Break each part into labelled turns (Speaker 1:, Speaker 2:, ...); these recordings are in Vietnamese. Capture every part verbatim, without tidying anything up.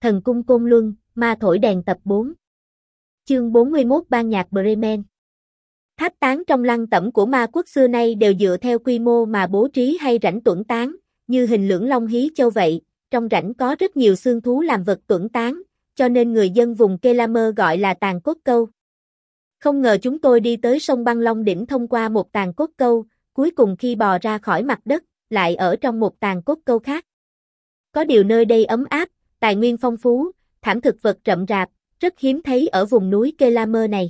Speaker 1: Thần cung Côn Luân, ma thổi đèn tập bốn. Chương bốn mươi mốt Ban nhạc Bremen. Tháp tán trong lăng tẩm của ma quốc xưa nay đều dựa theo quy mô mà bố trí hay rãnh tuẫn tán, như hình lưỡng long hí châu vậy, trong rãnh có rất nhiều xương thú làm vật tuẫn tán, cho nên người dân vùng Kelamer gọi là tàn cốt câu. Không ngờ chúng tôi đi tới sông Băng Long đỉnh thông qua một tàn cốt câu, cuối cùng khi bò ra khỏi mặt đất, lại ở trong một tàn cốt câu khác. Có điều nơi đây ấm áp, tài nguyên phong phú, thảm thực vật rậm rạp, rất hiếm thấy ở vùng núi Kelamer này.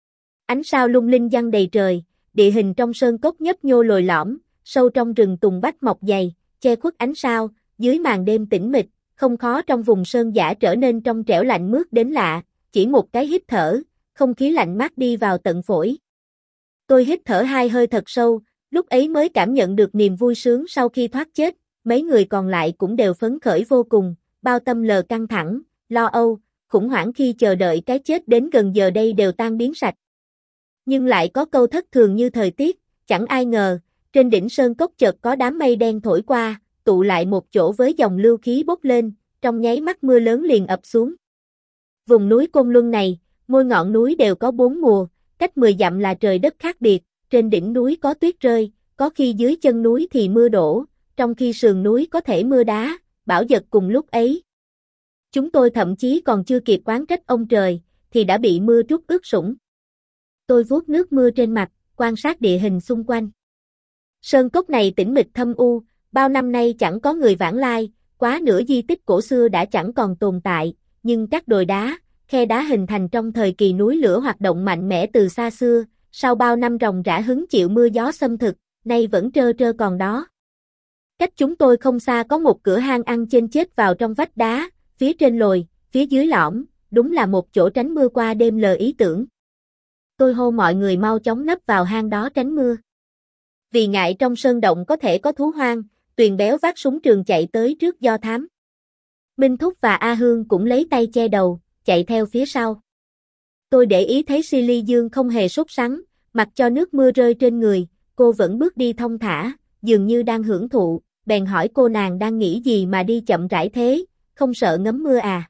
Speaker 1: Ánh sao lung linh giăng đầy trời, địa hình trong sơn cốc nhấp nhô lồi lõm, sâu trong rừng tùng bách mọc dày, che khuất ánh sao, dưới màn đêm tĩnh mịch, không khó trong vùng sơn dã trở nên trong trẻo lạnh mướt đến lạ, chỉ một cái hít thở, không khí lạnh mát đi vào tận phổi. Tôi hít thở hai hơi thật sâu, lúc ấy mới cảm nhận được niềm vui sướng sau khi thoát chết, mấy người còn lại cũng đều phấn khởi vô cùng, bao tâm lờ căng thẳng, lo âu, khủng hoảng khi chờ đợi cái chết đến gần giờ đây đều tan biến sạch. Nhưng lại có câu thất thường như thời tiết, chẳng ai ngờ, trên đỉnh sơn cốc chợt có đám mây đen thổi qua, tụ lại một chỗ với dòng lưu khí bốc lên, trong nháy mắt mưa lớn liền ập xuống. Vùng núi Côn Luân này, mỗi ngọn núi đều có bốn mùa, cách mười dặm là trời đất khác biệt, trên đỉnh núi có tuyết rơi, có khi dưới chân núi thì mưa đổ, trong khi sườn núi có thể mưa đá, bão giật cùng lúc ấy. Chúng tôi thậm chí còn chưa kịp oán trách ông trời, thì đã bị mưa trút ướt sũng. Tôi vuốt nước mưa trên mặt, quan sát địa hình xung quanh. Sơn cốc này tĩnh mịch thâm u, bao năm nay chẳng có người vãng lai, quá nửa di tích cổ xưa đã chẳng còn tồn tại, nhưng các đồi đá, khe đá hình thành trong thời kỳ núi lửa hoạt động mạnh mẽ từ xa xưa, sau bao năm ròng rã hứng chịu mưa gió xâm thực, nay vẫn trơ trơ còn đó. Cách chúng tôi không xa có một cửa hang ăn trên chết vào trong vách đá, phía trên lồi, phía dưới lõm, đúng là một chỗ tránh mưa qua đêm lờ ý tưởng. Tôi hô mọi người mau chóng nấp vào hang đó tránh mưa. Vì ngại trong sơn động có thể có thú hoang, Tuyền Béo vác súng trường chạy tới trước do thám. Minh Thúc và A Hương cũng lấy tay che đầu, chạy theo phía sau. Tôi để ý thấy Silly Dương không hề sốt sắng, mặc cho nước mưa rơi trên người, cô vẫn bước đi thong thả, dường như đang hưởng thụ, bèn hỏi cô nàng đang nghĩ gì mà đi chậm rãi thế, không sợ ngấm mưa à?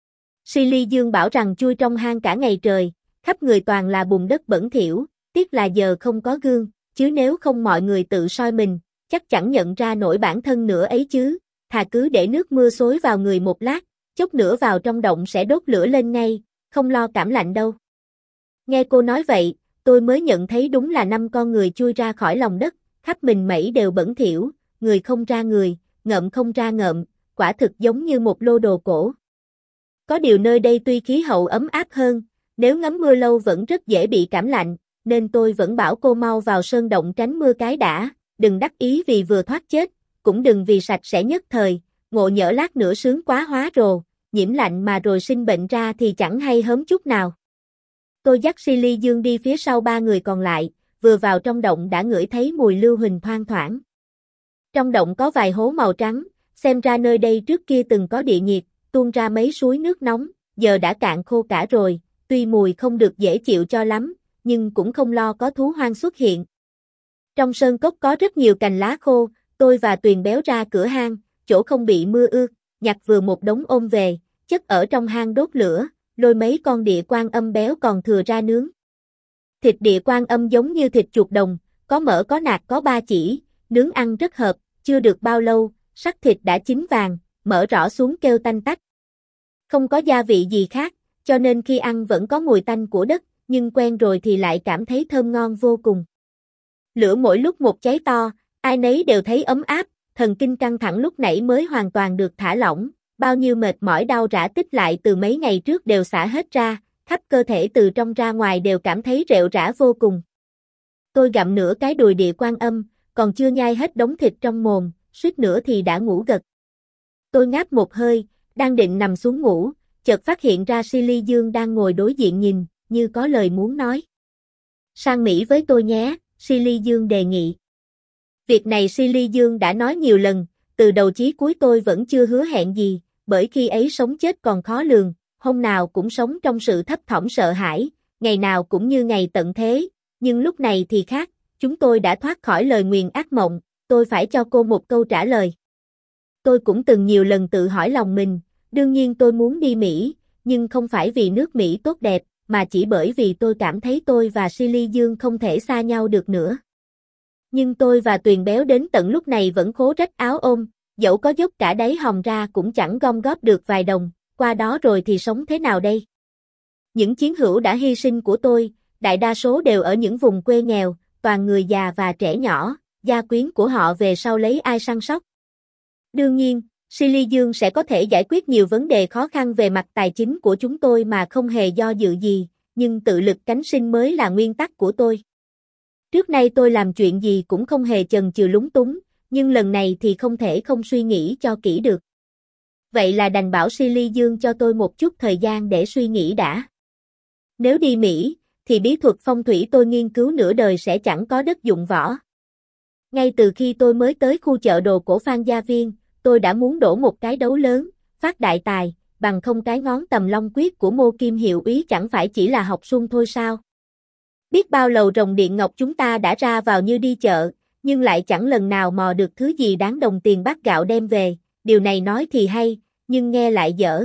Speaker 1: Silly Dương bảo rằng chui trong hang cả ngày trời, khắp người toàn là bùn đất bẩn thỉu, tiếc là giờ không có gương, chứ nếu không mọi người tự soi mình, chắc chẳng nhận ra nổi bản thân nữa ấy chứ, thà cứ để nước mưa xối vào người một lát, chốc nữa vào trong động sẽ đốt lửa lên ngay, không lo cảm lạnh đâu. Nghe cô nói vậy, tôi mới nhận thấy đúng là năm con người chui ra khỏi lòng đất, khắp mình mẩy đều bẩn thỉu, người không ra người, ngợm không ra ngợm, quả thực giống như một lô đồ cổ. Có điều nơi đây tuy khí hậu ấm áp hơn, nếu ngắm mưa lâu vẫn rất dễ bị cảm lạnh, nên tôi vẫn bảo cô mau vào sơn động tránh mưa cái đã, đừng đắc ý vì vừa thoát chết, cũng đừng vì sạch sẽ nhất thời, ngộ nhỡ lát nữa sướng quá hóa rồ, nhiễm lạnh mà rồi sinh bệnh ra thì chẳng hay hớm chút nào. Tôi dắt Silly Dương đi phía sau ba người còn lại, vừa vào trong động đã ngửi thấy mùi lưu huỳnh thoang thoảng. Trong động có vài hố màu trắng, xem ra nơi đây trước kia từng có địa nhiệt, tuôn ra mấy suối nước nóng, giờ đã cạn khô cả rồi, tuy mùi không được dễ chịu cho lắm, nhưng cũng không lo có thú hoang xuất hiện. Trong sơn cốc có rất nhiều cành lá khô, tôi và Tuyền Béo ra cửa hang, chỗ không bị mưa ướt, nhặt vừa một đống ôm về, chất ở trong hang đốt lửa, lôi mấy con địa quan âm béo còn thừa ra nướng. Thịt địa quan âm giống như thịt chuột đồng, có mỡ có nạc có ba chỉ, nướng ăn rất hợp, chưa được bao lâu, sắc thịt đã chín vàng, mỡ rõ xuống kêu tanh tách. Không có gia vị gì khác, cho nên khi ăn vẫn có mùi tanh của đất, nhưng quen rồi thì lại cảm thấy thơm ngon vô cùng. Lửa mỗi lúc một cháy to, ai nấy đều thấy ấm áp, thần kinh căng thẳng lúc nãy mới hoàn toàn được thả lỏng, bao nhiêu mệt mỏi đau rã tích lại từ mấy ngày trước đều xả hết ra, khắp cơ thể từ trong ra ngoài đều cảm thấy rệu rã vô cùng. Tôi gặm nửa cái đùi địa quan âm, còn chưa nhai hết đống thịt trong mồm, suýt nữa thì đã ngủ gật. Tôi ngáp một hơi, đang định nằm xuống ngủ, chợt phát hiện ra Silly Dương đang ngồi đối diện nhìn, như có lời muốn nói. Sang Mỹ với tôi nhé, Silly Dương đề nghị. Việc này Silly Dương đã nói nhiều lần, từ đầu chí cuối tôi vẫn chưa hứa hẹn gì, bởi khi ấy sống chết còn khó lường, hôm nào cũng sống trong sự thấp thỏm sợ hãi, ngày nào cũng như ngày tận thế, nhưng lúc này thì khác, chúng tôi đã thoát khỏi lời nguyền ác mộng, tôi phải cho cô một câu trả lời. Tôi cũng từng nhiều lần tự hỏi lòng mình, đương nhiên tôi muốn đi Mỹ, nhưng không phải vì nước Mỹ tốt đẹp, mà chỉ bởi vì tôi cảm thấy tôi và Silly Dương không thể xa nhau được nữa. Nhưng tôi và Tuyền Béo đến tận lúc này vẫn khố rách áo ôm, dẫu có dốc cả đáy hòm ra cũng chẳng gom góp được vài đồng, qua đó rồi thì sống thế nào đây? Những chiến hữu đã hy sinh của tôi, đại đa số đều ở những vùng quê nghèo, toàn người già và trẻ nhỏ, gia quyến của họ về sau lấy ai săn sóc? Đương nhiên, Silly Dương sẽ có thể giải quyết nhiều vấn đề khó khăn về mặt tài chính của chúng tôi mà không hề do dự gì, nhưng tự lực cánh sinh mới là nguyên tắc của tôi. Trước nay tôi làm chuyện gì cũng không hề chần chừ lúng túng, nhưng lần này thì không thể không suy nghĩ cho kỹ được. Vậy là đành bảo Silly Dương cho tôi một chút thời gian để suy nghĩ đã. Nếu đi Mỹ, thì bí thuật phong thủy tôi nghiên cứu nửa đời sẽ chẳng có đất dụng võ. Ngay từ khi tôi mới tới khu chợ đồ cổ Phan Gia Viên, tôi đã muốn đổ một cái đấu lớn, phát đại tài, bằng không cái ngón tầm long quyết của Mô Kim hiệu úy chẳng phải chỉ là học suông thôi sao? Biết bao lầu rồng điện ngọc chúng ta đã ra vào như đi chợ, nhưng lại chẳng lần nào mò được thứ gì đáng đồng tiền bát gạo đem về, điều này nói thì hay, nhưng nghe lại dở.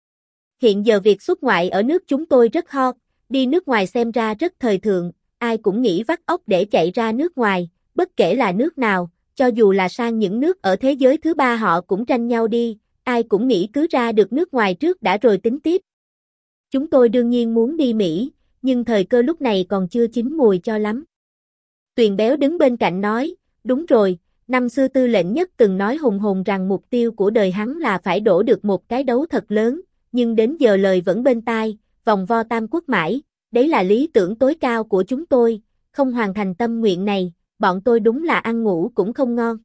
Speaker 1: Hiện giờ việc xuất ngoại ở nước chúng tôi rất hot, đi nước ngoài xem ra rất thời thượng, ai cũng nghĩ vắt óc để chạy ra nước ngoài, bất kể là nước nào, cho dù là sang những nước ở thế giới thứ ba họ cũng tranh nhau đi, ai cũng nghĩ cứ ra được nước ngoài trước đã rồi tính tiếp. Chúng tôi đương nhiên muốn đi Mỹ, nhưng thời cơ lúc này còn chưa chín mùi cho lắm. Tuyền Béo đứng bên cạnh nói, đúng rồi, năm xưa Tư lệnh Nhất từng nói hùng hồn rằng mục tiêu của đời hắn là phải đổ được một cái đấu thật lớn, nhưng đến giờ lời vẫn bên tai, vòng vo tam quốc mãi, đấy là lý tưởng tối cao của chúng tôi, không hoàn thành tâm nguyện này, bọn tôi đúng là ăn ngủ cũng không ngon.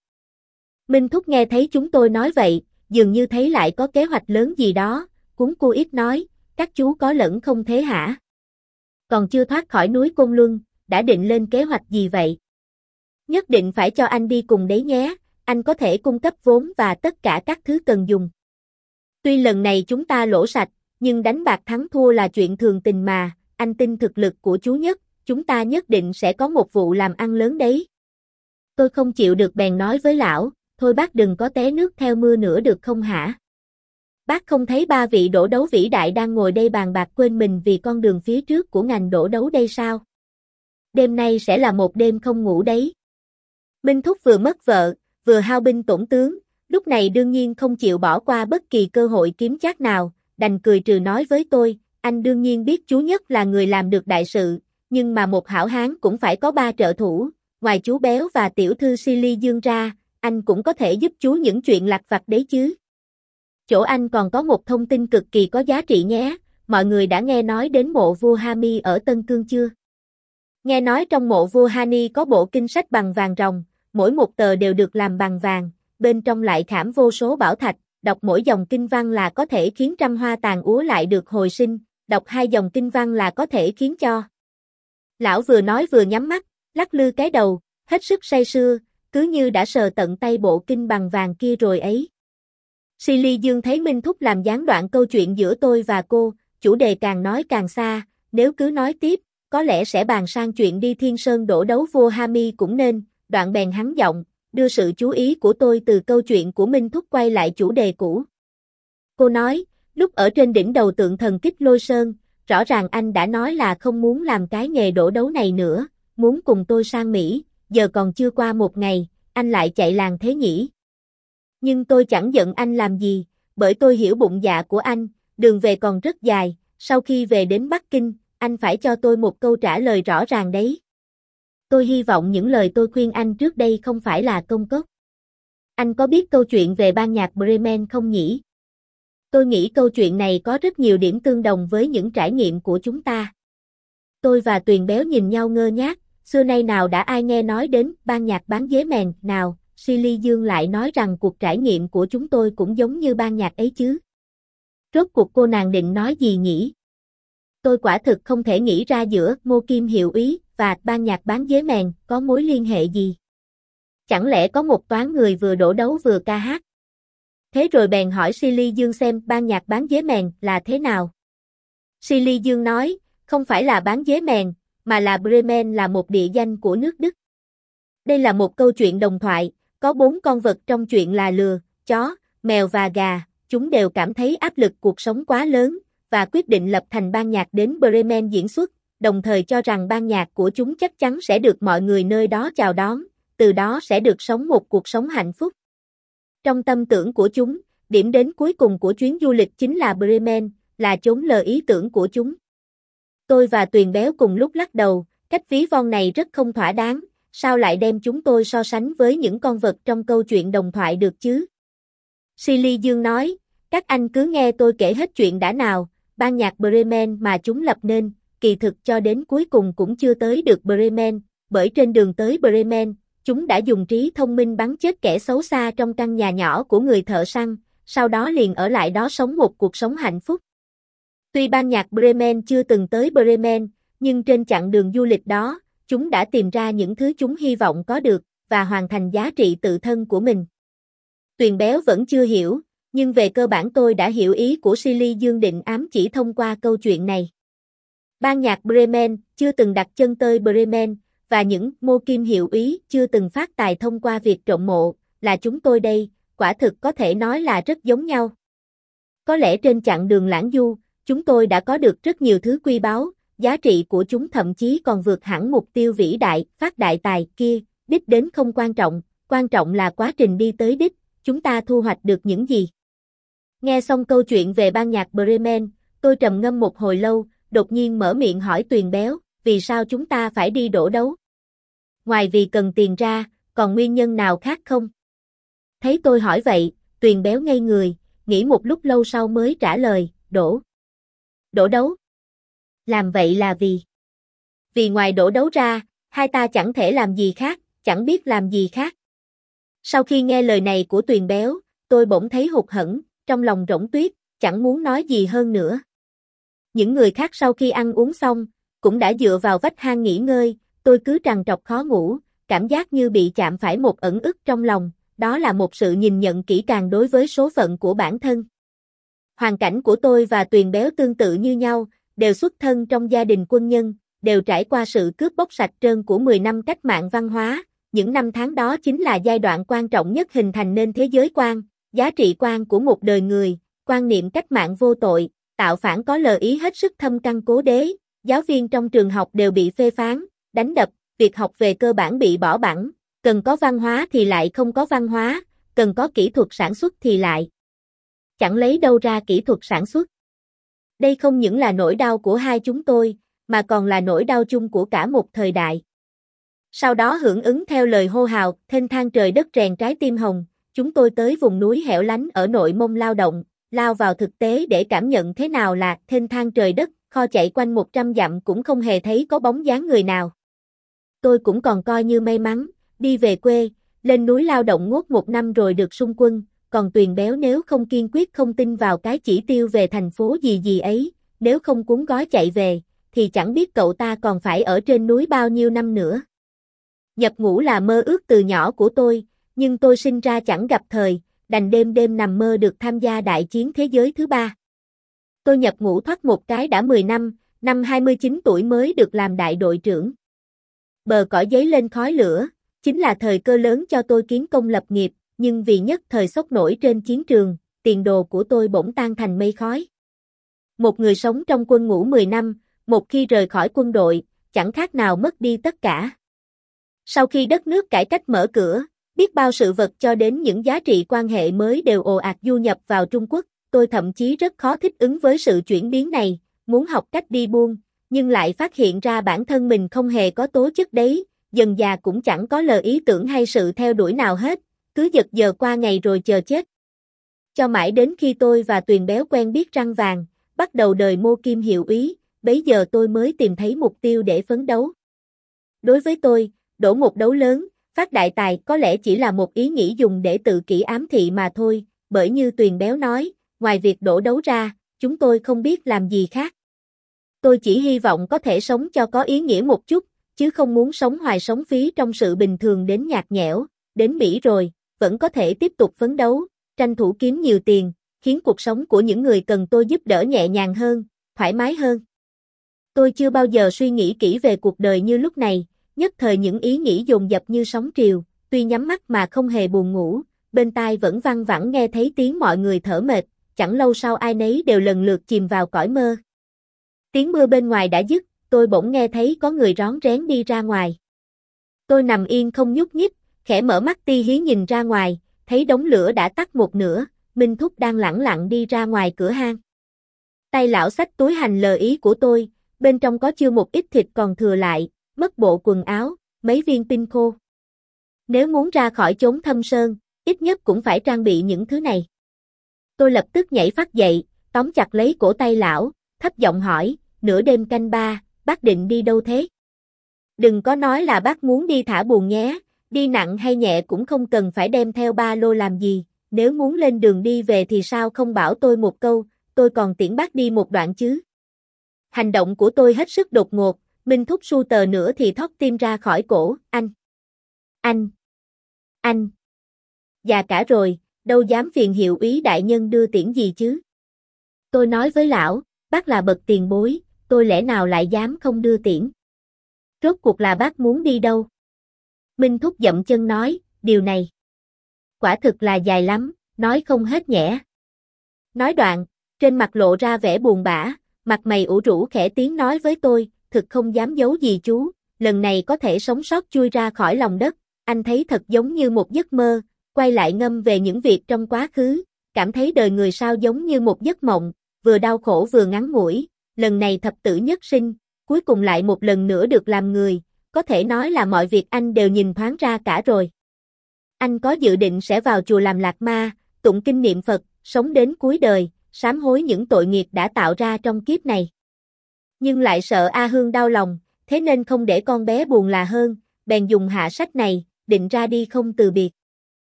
Speaker 1: Minh Thúc nghe thấy chúng tôi nói vậy, dường như thấy lại có kế hoạch lớn gì đó, cuống cu ít nói, các chú có lẫn không thế hả? Còn chưa thoát khỏi núi Côn Luân, đã định lên kế hoạch gì vậy? Nhất định phải cho anh đi cùng đấy nhé, anh có thể cung cấp vốn và tất cả các thứ cần dùng. Tuy lần này chúng ta lỗ sạch, nhưng đánh bạc thắng thua là chuyện thường tình mà, anh tin thực lực của chú Nhất, chúng ta nhất định sẽ có một vụ làm ăn lớn đấy. Tôi không chịu được bèn nói với lão, thôi bác đừng có té nước theo mưa nữa được không hả? Bác không thấy ba vị đổ đấu vĩ đại đang ngồi đây bàn bạc quên mình vì con đường phía trước của ngành đổ đấu đây sao? Đêm nay sẽ là một đêm không ngủ đấy. Minh Thúc vừa mất vợ, vừa hao binh tổn tướng, lúc này đương nhiên không chịu bỏ qua bất kỳ cơ hội kiếm trác nào, đành cười trừ nói với tôi, anh đương nhiên biết chú Nhất là người làm được đại sự, nhưng mà một hảo hán cũng phải có ba trợ thủ, ngoài chú Béo và tiểu thư Silly Dương ra, anh cũng có thể giúp chú những chuyện lặt vặt đấy chứ. Chỗ anh còn có một thông tin cực kỳ có giá trị nhé, mọi người đã nghe nói đến mộ vua Hami ở Tân Cương chưa? Nghe nói trong mộ vua Hani có bộ kinh sách bằng vàng ròng, mỗi một tờ đều được làm bằng vàng, bên trong lại khảm vô số bảo thạch, đọc mỗi dòng kinh văn là có thể khiến trăm hoa tàn úa lại được hồi sinh, đọc hai dòng kinh văn là có thể khiến cho. Lão vừa nói vừa nhắm mắt, lắc lư cái đầu, hết sức say sưa, cứ như đã sờ tận tay bộ kinh bằng vàng kia rồi ấy. Silly Dương thấy Minh Thúc làm gián đoạn câu chuyện giữa tôi và cô, chủ đề càng nói càng xa, nếu cứ nói tiếp, có lẽ sẽ bàn sang chuyện đi Thiên Sơn đổ đấu vua Hami cũng nên, đoạn bèn hắn giọng, đưa sự chú ý của tôi từ câu chuyện của Minh Thúc quay lại chủ đề cũ. Cô nói, lúc ở trên đỉnh đầu tượng thần Kích Lôi Sơn, rõ ràng anh đã nói là không muốn làm cái nghề đổ đấu này nữa, muốn cùng tôi sang Mỹ, giờ còn chưa qua một ngày, anh lại chạy làng thế nhỉ? Nhưng tôi chẳng giận anh làm gì, bởi tôi hiểu bụng dạ của anh, đường về còn rất dài, sau khi về đến Bắc Kinh, anh phải cho tôi một câu trả lời rõ ràng đấy. Tôi hy vọng những lời tôi khuyên anh trước đây không phải là công cốc. Anh có biết câu chuyện về ban nhạc Bremen không nhỉ? Tôi nghĩ câu chuyện này có rất nhiều điểm tương đồng với những trải nghiệm của chúng ta. Tôi và Tuyền Béo nhìn nhau ngơ ngác, xưa nay nào đã ai nghe nói đến ban nhạc bán dế mèn nào, Silly Dương lại nói rằng cuộc trải nghiệm của chúng tôi cũng giống như ban nhạc ấy chứ. Rốt cuộc cô nàng định nói gì nhỉ? Tôi quả thực không thể nghĩ ra giữa Mô Kim hiệu úy và ban nhạc bán dế mèn có mối liên hệ gì. Chẳng lẽ có một toán người vừa đổ đấu vừa ca hát? Thế rồi bèn hỏi Silly Dương xem ban nhạc bán dế mèn là thế nào. Silly Dương nói, không phải là bán dế mèn, mà là Bremen là một địa danh của nước Đức. Đây là một câu chuyện đồng thoại, có bốn con vật trong chuyện là lừa, chó, mèo và gà, chúng đều cảm thấy áp lực cuộc sống quá lớn, và quyết định lập thành ban nhạc đến Bremen diễn xuất, đồng thời cho rằng ban nhạc của chúng chắc chắn sẽ được mọi người nơi đó chào đón, từ đó sẽ được sống một cuộc sống hạnh phúc. Trong tâm tưởng của chúng, điểm đến cuối cùng của chuyến du lịch chính là Bremen, là chốn lời ý tưởng của chúng. Tôi và Tuyền Béo cùng lúc lắc đầu, cách ví von này rất không thỏa đáng, sao lại đem chúng tôi so sánh với những con vật trong câu chuyện đồng thoại được chứ? Silly Dương nói, các anh cứ nghe tôi kể hết chuyện đã nào, ban nhạc Bremen mà chúng lập nên, kỳ thực cho đến cuối cùng cũng chưa tới được Bremen, bởi trên đường tới Bremen, chúng đã dùng trí thông minh bắn chết kẻ xấu xa trong căn nhà nhỏ của người thợ săn, sau đó liền ở lại đó sống một cuộc sống hạnh phúc. Tuy ban nhạc Bremen chưa từng tới Bremen, nhưng trên chặng đường du lịch đó, chúng đã tìm ra những thứ chúng hy vọng có được, và hoàn thành giá trị tự thân của mình. Tuyền Béo vẫn chưa hiểu, nhưng về cơ bản tôi đã hiểu ý của Silly Dương định ám chỉ thông qua câu chuyện này. Ban nhạc Bremen chưa từng đặt chân tới Bremen, và những mô kim hiệu úy chưa từng phát tài thông qua việc trộm mộ, là chúng tôi đây, quả thực có thể nói là rất giống nhau. Có lẽ trên chặng đường lãng du, chúng tôi đã có được rất nhiều thứ quý báu, giá trị của chúng thậm chí còn vượt hẳn mục tiêu vĩ đại, phát đại tài kia, đích đến không quan trọng, quan trọng là quá trình đi tới đích, chúng ta thu hoạch được những gì. Nghe xong câu chuyện về ban nhạc Bremen, tôi trầm ngâm một hồi lâu, đột nhiên mở miệng hỏi Tuyền Béo, vì sao chúng ta phải đi đổ đấu? Ngoài vì cần tiền ra, còn nguyên nhân nào khác không? Thấy tôi hỏi vậy, Tuyền Béo ngây người, nghĩ một lúc lâu sau mới trả lời, đổ. Đổ đấu? Làm vậy là vì? Vì ngoài đổ đấu ra, hai ta chẳng thể làm gì khác, chẳng biết làm gì khác. Sau khi nghe lời này của Tuyền Béo, tôi bỗng thấy hụt hẫng, trong lòng rỗng tuếch, chẳng muốn nói gì hơn nữa. Những người khác sau khi ăn uống xong, cũng đã dựa vào vách hang nghỉ ngơi, tôi cứ trằn trọc khó ngủ, cảm giác như bị chạm phải một ẩn ức trong lòng, đó là một sự nhìn nhận kỹ càng đối với số phận của bản thân. Hoàn cảnh của tôi và Tuyền Béo tương tự như nhau, đều xuất thân trong gia đình quân nhân, đều trải qua sự cướp bóc sạch trơn của mười năm cách mạng văn hóa, những năm tháng đó chính là giai đoạn quan trọng nhất hình thành nên thế giới quan, giá trị quan của một đời người, quan niệm cách mạng vô tội, tạo phản có lời ý hết sức thâm căn cố đế, giáo viên trong trường học đều bị phê phán, đánh đập, việc học về cơ bản bị bỏ bẵng, cần có văn hóa thì lại không có văn hóa, cần có kỹ thuật sản xuất thì lại chẳng lấy đâu ra kỹ thuật sản xuất. Đây không những là nỗi đau của hai chúng tôi, mà còn là nỗi đau chung của cả một thời đại. Sau đó hưởng ứng theo lời hô hào, thênh thang trời đất rèn trái tim hồng, chúng tôi tới vùng núi hẻo lánh ở Nội Mông lao động, lao vào thực tế để cảm nhận thế nào là thênh thang trời đất, kho chạy quanh một trăm dặm cũng không hề thấy có bóng dáng người nào. Tôi cũng còn coi như may mắn, đi về quê, lên núi lao động ngốt một năm rồi được sung quân, còn Tuyền Béo nếu không kiên quyết không tin vào cái chỉ tiêu về thành phố gì gì ấy, nếu không cuốn gói chạy về, thì chẳng biết cậu ta còn phải ở trên núi bao nhiêu năm nữa. Nhập ngũ là mơ ước từ nhỏ của tôi, nhưng tôi sinh ra chẳng gặp thời, đành đêm đêm nằm mơ được tham gia đại chiến thế giới thứ ba. Tôi nhập ngũ thoát một cái đã mười năm, năm hai mươi chín tuổi mới được làm đại đội trưởng. Bờ cõi giấy lên khói lửa, chính là thời cơ lớn cho tôi kiến công lập nghiệp, nhưng vì nhất thời sốc nổi trên chiến trường, tiền đồ của tôi bỗng tan thành mây khói. Một người sống trong quân ngũ mười năm, một khi rời khỏi quân đội, chẳng khác nào mất đi tất cả. Sau khi đất nước cải cách mở cửa, biết bao sự vật cho đến những giá trị quan hệ mới đều ồ ạt du nhập vào Trung Quốc, tôi thậm chí rất khó thích ứng với sự chuyển biến này, muốn học cách đi buông, nhưng lại phát hiện ra bản thân mình không hề có tố chất đấy, dần già cũng chẳng có lời ý tưởng hay sự theo đuổi nào hết, cứ giật giờ qua ngày rồi chờ chết. Cho mãi đến khi tôi và Tuyền Béo quen biết răng vàng, bắt đầu đời mô kim hiệu úy, bấy giờ tôi mới tìm thấy mục tiêu để phấn đấu. Đối với tôi, đổ một đấu lớn, phát đại tài có lẽ chỉ là một ý nghĩ dùng để tự kỷ ám thị mà thôi, bởi như Tuyền Béo nói, ngoài việc đổ đấu ra, chúng tôi không biết làm gì khác. Tôi chỉ hy vọng có thể sống cho có ý nghĩa một chút, chứ không muốn sống hoài sống phí trong sự bình thường đến nhạt nhẽo, đến Mỹ rồi, vẫn có thể tiếp tục phấn đấu, tranh thủ kiếm nhiều tiền, khiến cuộc sống của những người cần tôi giúp đỡ nhẹ nhàng hơn, thoải mái hơn. Tôi chưa bao giờ suy nghĩ kỹ về cuộc đời như lúc này, nhất thời những ý nghĩ dồn dập như sóng triều, tuy nhắm mắt mà không hề buồn ngủ, bên tai vẫn văng vẳng nghe thấy tiếng mọi người thở mệt, chẳng lâu sau ai nấy đều lần lượt chìm vào cõi mơ. Tiếng mưa bên ngoài đã dứt, tôi bỗng nghe thấy có người rón rén đi ra ngoài. Tôi nằm yên không nhúc nhích, khẽ mở mắt ti hí nhìn ra ngoài, thấy đống lửa đã tắt một nửa, Minh Thúc đang lẳng lặng đi ra ngoài cửa hang. Tay lão xách túi hành lời ý của tôi, bên trong có chưa một ít thịt còn thừa lại, mất bộ quần áo, mấy viên pin khô. Nếu muốn ra khỏi chốn thâm sơn, ít nhất cũng phải trang bị những thứ này. Tôi lập tức nhảy phắt dậy, tóm chặt lấy cổ tay lão, thấp giọng hỏi, nửa đêm canh ba, bác định đi đâu thế? Đừng có nói là bác muốn đi thả buồn nhé, đi nặng hay nhẹ cũng không cần phải đem theo ba lô làm gì, nếu muốn lên đường đi về thì sao không bảo tôi một câu, tôi còn tiễn bác đi một đoạn chứ. Hành động của tôi hết sức đột ngột, Minh Thúc su tờ nữa thì thót tim ra khỏi cổ, anh. Anh. Anh. Già cả rồi, đâu dám phiền hiệu úy đại nhân đưa tiễn gì chứ. Tôi nói với lão, bác là bậc tiền bối, tôi lẽ nào lại dám không đưa tiễn. Rốt cuộc là bác muốn đi đâu? Minh Thúc dậm chân nói, điều này. Quả thực là dài lắm, nói không hết nhẽ. Nói đoạn, trên mặt lộ ra vẻ buồn bã, mặt mày ủ rũ khẽ tiếng nói với tôi, thực không dám giấu gì chú, lần này có thể sống sót chui ra khỏi lòng đất, anh thấy thật giống như một giấc mơ, quay lại ngâm về những việc trong quá khứ, cảm thấy đời người sao giống như một giấc mộng, vừa đau khổ vừa ngắn ngủi, lần này thập tử nhất sinh, cuối cùng lại một lần nữa được làm người, có thể nói là mọi việc anh đều nhìn thoáng ra cả rồi. Anh có dự định sẽ vào chùa làm lạc ma, tụng kinh niệm Phật, sống đến cuối đời, sám hối những tội nghiệp đã tạo ra trong kiếp này. Nhưng lại sợ A Hương đau lòng, thế nên không để con bé buồn là hơn, bèn dùng hạ sách này, định ra đi không từ biệt.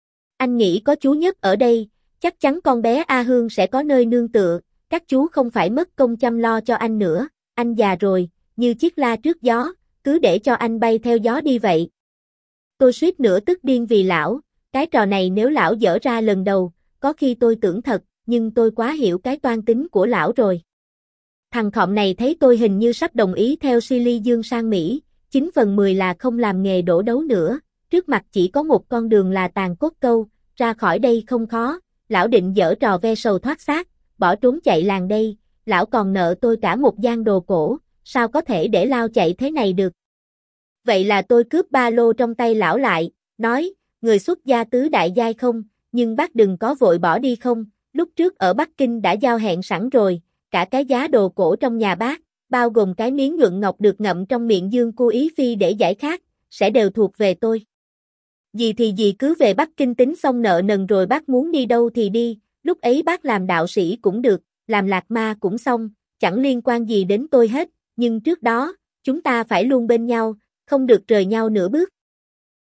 Speaker 1: Anh nghĩ có chú Nhất ở đây, chắc chắn con bé A Hương sẽ có nơi nương tựa, các chú không phải mất công chăm lo cho anh nữa, anh già rồi, như chiếc la trước gió, cứ để cho anh bay theo gió đi vậy. Tôi suýt nữa tức điên vì lão, cái trò này nếu lão dở ra lần đầu, có khi tôi tưởng thật, nhưng tôi quá hiểu cái toan tính của lão rồi. Thằng khọm này thấy tôi hình như sắp đồng ý theo Silly Dương sang Mỹ, chín phần mười là không làm nghề đổ đấu nữa, trước mặt chỉ có một con đường là Tàn Cốt Câu, ra khỏi đây không khó, lão định dở trò ve sầu thoát xác, bỏ trốn chạy làng đây, lão còn nợ tôi cả một giang đồ cổ, sao có thể để lao chạy thế này được. Vậy là tôi cướp ba lô trong tay lão lại, nói, người xuất gia tứ đại giai không, nhưng bác đừng có vội bỏ đi không, lúc trước ở Bắc Kinh đã giao hẹn sẵn rồi, cả cái giá đồ cổ trong nhà bác, bao gồm cái miếng nhuận ngọc được ngậm trong miệng Dương Cô Ý Phi để giải khát, sẽ đều thuộc về tôi. Gì thì gì cứ về Bắc Kinh tính xong nợ nần rồi bác muốn đi đâu thì đi, lúc ấy bác làm đạo sĩ cũng được, làm lạc ma cũng xong, chẳng liên quan gì đến tôi hết, nhưng trước đó, chúng ta phải luôn bên nhau, không được rời nhau nửa bước.